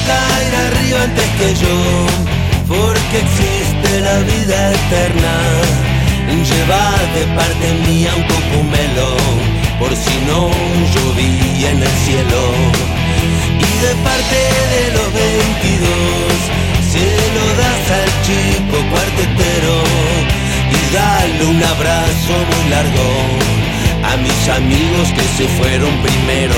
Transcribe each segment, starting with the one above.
caer arriba antes que yo, porque existe la vida eterna. Lleva de parte mía un cocumelo, por si no llovía en el cielo. Y de parte de los 22, se lo das al chico cuartetero, y dale un abrazo muy largo a mis amigos que se fueron primero.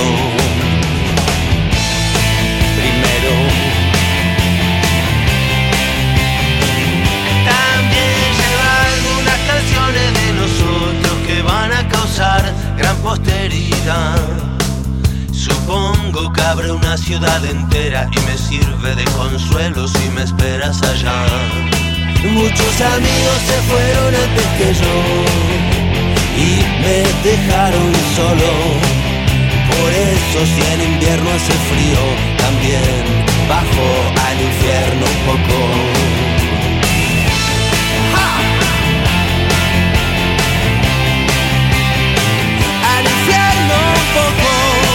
También lleva algunas canciones de nosotros que van a causar gran posteridad. Supongo que abre una ciudad entera y me sirve de consuelo si me esperas allá. Muchos amigos se fueron antes que yo y me dejaron solo. Por eso si en invierno hace frío, también bajo al infierno un poco. ¡Ja! Al infierno un poco.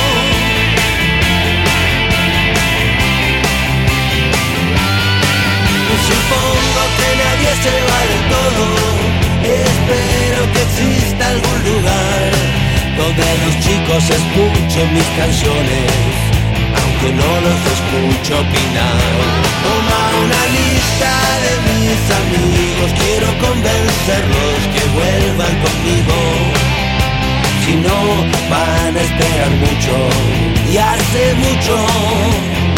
Supongo que nadie se va del todo. Espero que exista algún lugar donde los chicos escuchen mis canciones, aunque no los escucho opinar. Toma una lista de mis amigos, quiero convencerlos que vuelvan conmigo. Si no, van a esperar mucho, y hace mucho.